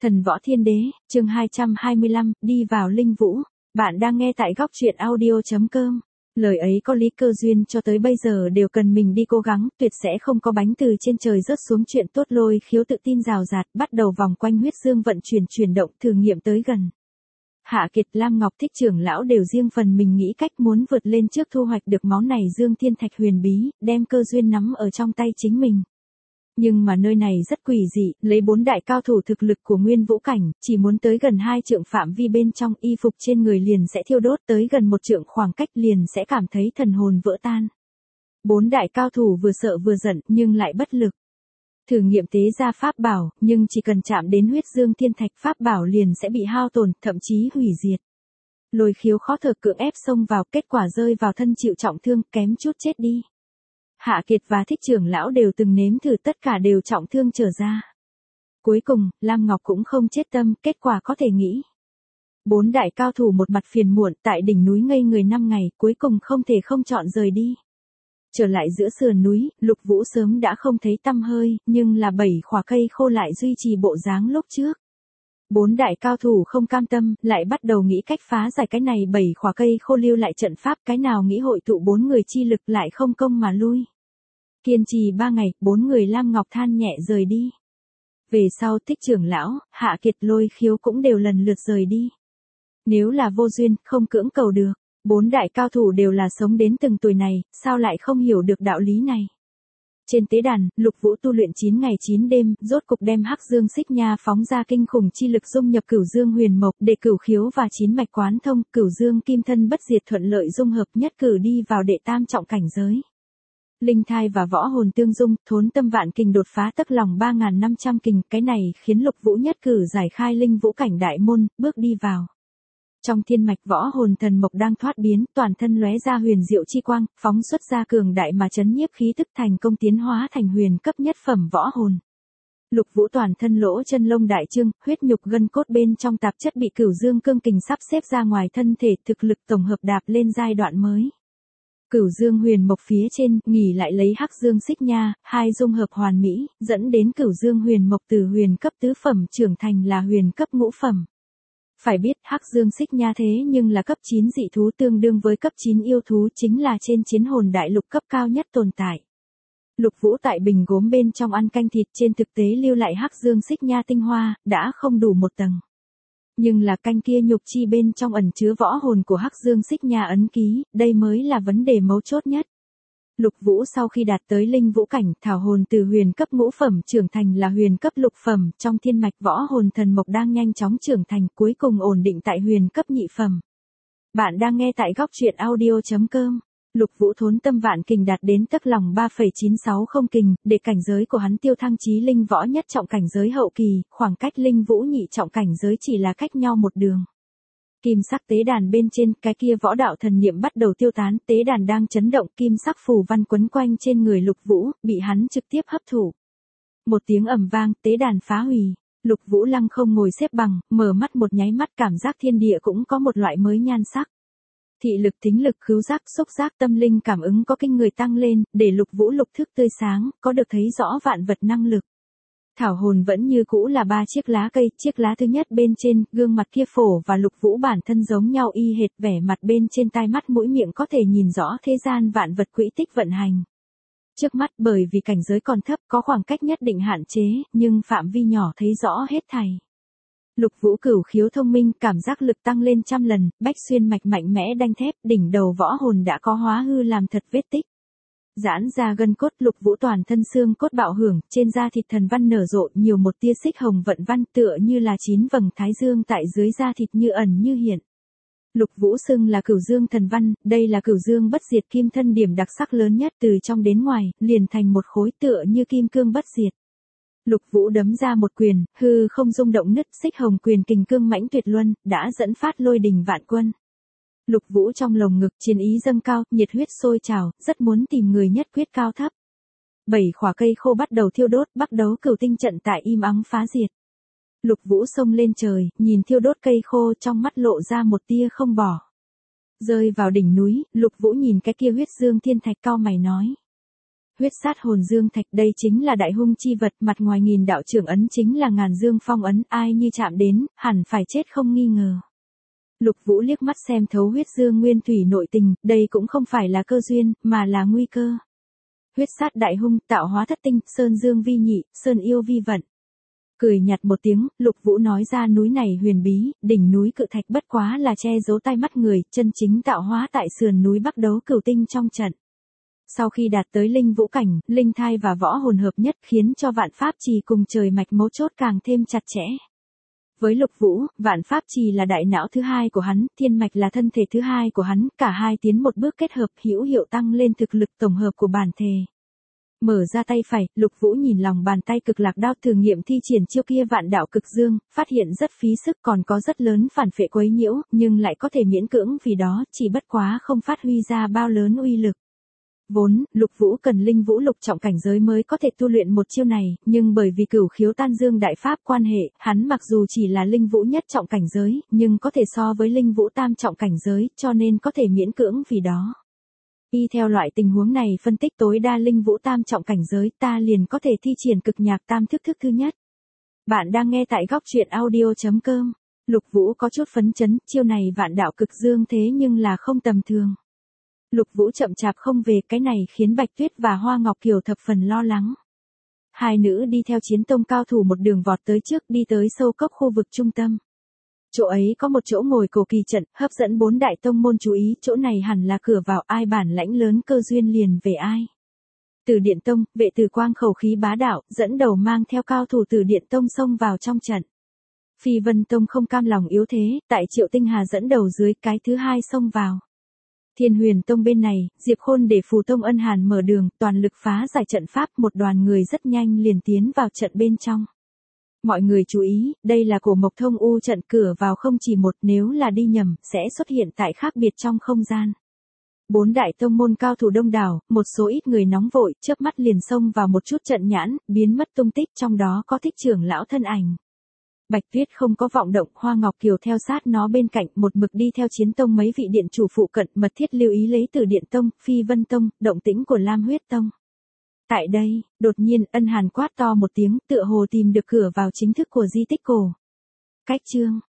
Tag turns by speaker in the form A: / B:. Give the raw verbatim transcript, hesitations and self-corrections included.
A: Thần Võ Thiên Đế, chương hai trăm hai mươi lăm, đi vào linh vũ. Bạn đang nghe tại góc truyện audio chấm com. Lời ấy có lý, cơ duyên cho tới bây giờ đều cần mình đi cố gắng, tuyệt sẽ không có bánh từ trên trời rớt xuống. Chuyện tốt. Lôi Khiếu tự tin rào rạt, bắt đầu vòng quanh huyết dương vận chuyển chuyển động, thử nghiệm tới gần. Hạ Kiệt, Lam Ngọc, Thích trưởng lão đều riêng phần mình nghĩ cách muốn vượt lên trước, thu hoạch được máu này dương thiên thạch huyền bí, đem cơ duyên nắm ở trong tay chính mình. Nhưng mà nơi này rất quỷ dị, lấy bốn đại cao thủ thực lực của Nguyên Vũ cảnh, chỉ muốn tới gần hai trượng phạm vi bên trong, y phục trên người liền sẽ thiêu đốt, tới gần một trượng khoảng cách liền sẽ cảm thấy thần hồn vỡ tan. Bốn đại cao thủ vừa sợ vừa giận, nhưng lại bất lực. Thử nghiệm tế ra pháp bảo, nhưng chỉ cần chạm đến huyết dương thiên thạch, pháp bảo liền sẽ bị hao tổn, thậm chí hủy diệt. Lôi Khiếu khó thở cưỡng ép xông vào, kết quả rơi vào thân chịu trọng thương, kém chút chết đi. Hạ Kiệt và Thích trưởng lão đều từng nếm thử, tất cả đều trọng thương trở ra. Cuối cùng, Lam Ngọc cũng không chết tâm, kết quả có thể nghĩ. Bốn đại cao thủ một mặt phiền muộn, tại đỉnh núi ngây người năm ngày, cuối cùng không thể không chọn rời đi. Trở lại giữa sườn núi, Lục Vũ sớm đã không thấy tăm hơi, nhưng là bảy khỏa cây khô lại duy trì bộ dáng lúc trước. Bốn đại cao thủ không cam tâm, lại bắt đầu nghĩ cách phá giải cái này bảy khỏa cây khô lưu lại trận pháp, cái nào nghĩ hội tụ bốn người chi lực lại không công mà lui. Kiên trì ba ngày, bốn người Lam Ngọc than nhẹ rời đi. Về sau Thích trưởng lão, Hạ Kiệt, Lôi Khiếu cũng đều lần lượt rời đi. Nếu là vô duyên, không cưỡng cầu được. Bốn đại cao thủ đều là sống đến từng tuổi này, sao lại không hiểu được đạo lý này. Trên tế đàn, Lục Vũ tu luyện chín ngày chín đêm, rốt cục đem Hắc Dương Xích Nha phóng ra kinh khủng chi lực dung nhập Cửu Dương Huyền Mộc, để Cửu Khiếu và chín mạch quán thông, Cửu Dương Kim Thân bất diệt thuận lợi dung hợp, nhất cử đi vào đệ tam trọng cảnh giới. Linh thai và võ hồn tương dung, thốn tâm vạn kình đột phá tấc lòng ba nghìn năm trăm kình, cái này khiến Lục Vũ nhất cử giải khai linh vũ cảnh đại môn, bước đi vào. Trong thiên mạch võ hồn thần mộc đang thoát biến, toàn thân lóe ra huyền diệu chi quang, phóng xuất ra cường đại mà chấn nhiếp khí tức, thành công tiến hóa thành huyền cấp nhất phẩm võ hồn. Lục Vũ toàn thân lỗ chân lông đại trương, huyết nhục gân cốt bên trong tạp chất bị Cửu Dương cương kình sắp xếp ra ngoài thân thể, thực lực tổng hợp đạp lên giai đoạn mới. Cửu Dương Huyền Mộc phía trên, nghỉ lại lấy Hắc Dương Xích Nha, hai dung hợp hoàn mỹ, dẫn đến Cửu Dương Huyền Mộc từ huyền cấp tứ phẩm trưởng thành là huyền cấp ngũ phẩm. Phải biết, Hắc Dương Xích Nha thế nhưng là cấp chín dị thú, tương đương với cấp chín yêu thú, chính là trên chiến hồn đại lục cấp cao nhất tồn tại. Lục Vũ tại bình gốm bên trong ăn canh thịt, trên thực tế lưu lại Hắc Dương Xích Nha tinh hoa, đã không đủ một tầng. Nhưng là canh kia nhục chi bên trong ẩn chứa võ hồn của Hắc Dương Xích Nha ấn ký, đây mới là vấn đề mấu chốt nhất. Lục Vũ sau khi đạt tới linh vũ cảnh, thảo hồn từ huyền cấp ngũ phẩm trưởng thành là huyền cấp lục phẩm, trong thiên mạch võ hồn thần mộc đang nhanh chóng trưởng thành, cuối cùng ổn định tại huyền cấp nhị phẩm. Bạn đang nghe tại góc truyện audio chấm com. Lục Vũ thốn tâm vạn kình đạt đến tấc lòng ba phẩy chín sáu không kình, để cảnh giới của hắn tiêu thăng chí linh võ nhất trọng cảnh giới hậu kỳ, khoảng cách linh vũ nhị trọng cảnh giới chỉ là cách nhau một đường. Kim sắc tế đàn bên trên, cái kia võ đạo thần niệm bắt đầu tiêu tán, tế đàn đang chấn động, kim sắc phù văn quấn quanh trên người Lục Vũ, bị hắn trực tiếp hấp thụ. Một tiếng ầm vang, tế đàn phá hủy. Lục Vũ lăng không ngồi xếp bằng, mở mắt một nháy mắt, cảm giác thiên địa cũng có một loại mới nhan sắc. Thị lực, thính lực, khứu giác, xúc giác, tâm linh cảm ứng có kinh người tăng lên, để Lục Vũ lục thức tươi sáng, có được thấy rõ vạn vật năng lực. Thảo hồn vẫn như cũ là ba chiếc lá cây, chiếc lá thứ nhất bên trên, gương mặt kia phổ và Lục Vũ bản thân giống nhau y hệt, vẻ mặt bên trên, tai mắt mũi miệng có thể nhìn rõ thế gian vạn vật quỹ tích vận hành. Trước mắt bởi vì cảnh giới còn thấp, có khoảng cách nhất định hạn chế, nhưng phạm vi nhỏ thấy rõ hết thảy. Lục Vũ cửu khiếu thông minh, cảm giác lực tăng lên trăm lần, bách xuyên mạch mạnh mẽ đanh thép, đỉnh đầu võ hồn đã có hóa hư làm thật vết tích. Giãn ra gân cốt, Lục Vũ toàn thân xương cốt bạo hưởng, trên da thịt thần văn nở rộ, nhiều một tia xích hồng vận văn, tựa như là chín vầng thái dương tại dưới da thịt như ẩn như hiện. Lục Vũ xưng là Cửu Dương thần văn, đây là Cửu Dương bất diệt kim thân, điểm đặc sắc lớn nhất, từ trong đến ngoài, liền thành một khối tựa như kim cương bất diệt. Lục Vũ đấm ra một quyền, hư không rung động nứt, xích hồng quyền kình cương mãnh tuyệt luân, đã dẫn phát lôi đình vạn quân. Lục Vũ trong lồng ngực chiến ý dâng cao, nhiệt huyết sôi trào, rất muốn tìm người nhất quyết cao thấp. Bảy khỏa cây khô bắt đầu thiêu đốt, bắt đấu cửu tinh trận tại im ắng phá diệt. Lục Vũ xông lên trời, nhìn thiêu đốt cây khô, trong mắt lộ ra một tia không bỏ. Rơi vào đỉnh núi, Lục Vũ nhìn cái kia huyết dương thiên thạch, cau mày nói: Huyết sát hồn dương thạch, đây chính là đại hung chi vật, mặt ngoài nghìn đạo trưởng ấn chính là ngàn dương phong ấn, ai như chạm đến, hẳn phải chết không nghi ngờ. Lục Vũ liếc mắt xem thấu huyết dương nguyên thủy nội tình, đây cũng không phải là cơ duyên, mà là nguy cơ. Huyết sát đại hung, tạo hóa thất tinh, sơn dương vi nhị, sơn yêu vi vận. Cười nhạt một tiếng, Lục Vũ nói ra núi này huyền bí, đỉnh núi cự thạch bất quá là che giấu tai mắt người, chân chính tạo hóa tại sườn núi Bắc Đấu Cửu Tinh trong trận. Sau khi đạt tới linh vũ cảnh, linh thai và võ hồn hợp nhất khiến cho vạn pháp trì cùng trời mạch mấu chốt càng thêm chặt chẽ. Với Lục Vũ, vạn pháp trì là đại não thứ hai của hắn, thiên mạch là thân thể thứ hai của hắn, cả hai tiến một bước kết hợp hữu hiệu tăng lên thực lực tổng hợp của bản thể. Mở ra tay phải, Lục Vũ nhìn lòng bàn tay cực lạc đao thử nghiệm thi triển chiêu kia vạn đạo cực dương, phát hiện rất phí sức còn có rất lớn phản phệ quấy nhiễu, nhưng lại có thể miễn cưỡng vì đó, chỉ bất quá không phát huy ra bao lớn uy lực. Vốn, Lục Vũ cần linh vũ lục trọng cảnh giới mới có thể tu luyện một chiêu này, nhưng bởi vì cửu khiếu tan dương đại pháp quan hệ, hắn mặc dù chỉ là linh vũ nhất trọng cảnh giới, nhưng có thể so với linh vũ tam trọng cảnh giới, cho nên có thể miễn cưỡng vì đó. Y theo loại tình huống này phân tích tối đa linh vũ tam trọng cảnh giới, ta liền có thể thi triển cực nhạc tam thức thức thứ nhất. Bạn đang nghe tại góc truyện audio chấm com. Lục Vũ có chút phấn chấn, chiêu này vạn đạo cực dương thế nhưng là không tầm thường. Lục Vũ chậm chạp không về, cái này khiến Bạch Tuyết và Hoa Ngọc Kiều thập phần lo lắng. Hai nữ đi theo chiến tông cao thủ một đường vọt tới trước, đi tới sâu cốc khu vực trung tâm. Chỗ ấy có một chỗ ngồi cổ kỳ trận, hấp dẫn bốn đại tông môn chú ý, chỗ này hẳn là cửa vào, ai bản lãnh lớn cơ duyên liền về ai. Từ Điện Tông, vệ Từ Quang khẩu khí bá đạo, dẫn đầu mang theo cao thủ Từ Điện Tông xông vào trong trận. Phi Vân Tông không cam lòng yếu thế, tại Triệu Tinh Hà dẫn đầu dưới, cái thứ hai xông vào. Thiên Huyền Tông bên này, Diệp Khôn để Phù Tông Ân Hàn mở đường, toàn lực phá giải trận pháp, một đoàn người rất nhanh liền tiến vào trận bên trong. Mọi người chú ý, đây là Cổ Mộc Thông U trận, cửa vào không chỉ một, nếu là đi nhầm, sẽ xuất hiện tại khác biệt trong không gian. Bốn đại tông môn cao thủ đông đảo, một số ít người nóng vội, chớp mắt liền xông vào một chút trận nhãn, biến mất tung tích, trong đó có Thích trưởng lão thân ảnh. Bạch Tuyết không có vọng động, Hoa Ngọc Kiều theo sát nó bên cạnh, một mực đi theo chiến tông mấy vị điện chủ phụ cận, mật thiết lưu ý lấy Từ Điện Tông, Phi Vân Tông, động tĩnh của Lam Huyết Tông. Tại đây, đột nhiên Ân Hàn quát to một tiếng, tựa hồ tìm được cửa vào chính thức của di tích cổ. Cách chương,